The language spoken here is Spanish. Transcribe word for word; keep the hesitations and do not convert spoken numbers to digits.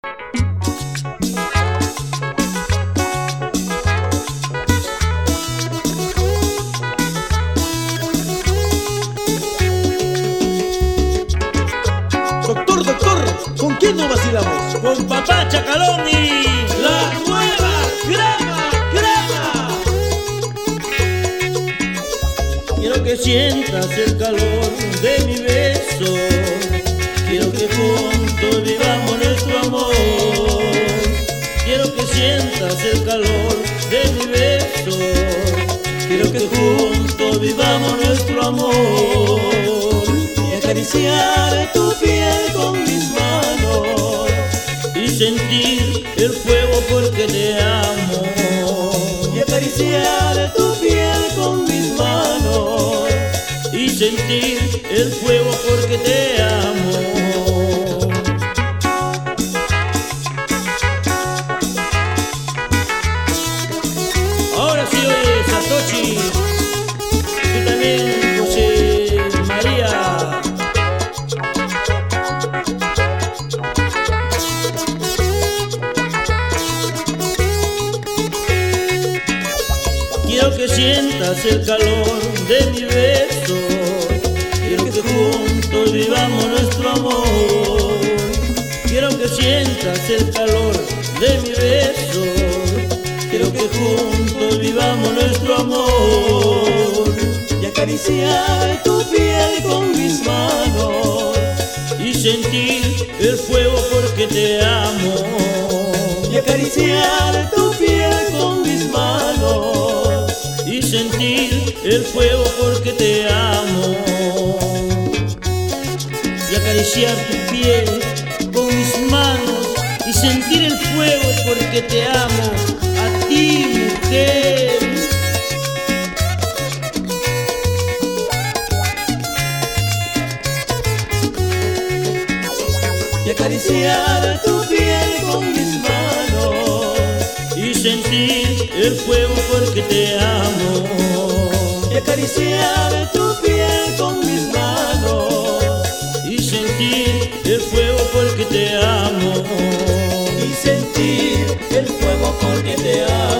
Doctor, doctor, ¿con quién nos vacilamos? Con Papá Chacalón y la nueva crema, crema. Quiero que sientas el calor de mi beso, quiero que juntos vivamos nuestro amor. Quiero que sientas el calor de mi beso, quiero que juntos vivamos nuestro amor. Y acariciar tu piel con mis manos y sentir el fuego porque te amo. Y acariciar tu piel con mis manos y sentir el fuego porque te amo. Ahora sí, oye, Satoshi, y también José María. Quiero que sientas el calor de mi beso, quiero que juntos vivamos nuestro amor. Quiero que sientas el calor de mi beso, quiero que juntos vivamos nuestro amor. Y acariciar tu piel con mis manos y sentir el fuego porque te amo. Y acariciar tu piel con mis manos y sentir el fuego porque te amo. Y acariciar tu piel con mis manos y sentir el fuego porque te amo. A ti, mujer. Y acariciar tu piel con mis manos y sentir el fuego porque te amo. Y acariciar tu piel con mis manos y sentir el fuego porque te amo. Y sentir el fuego porque te amo.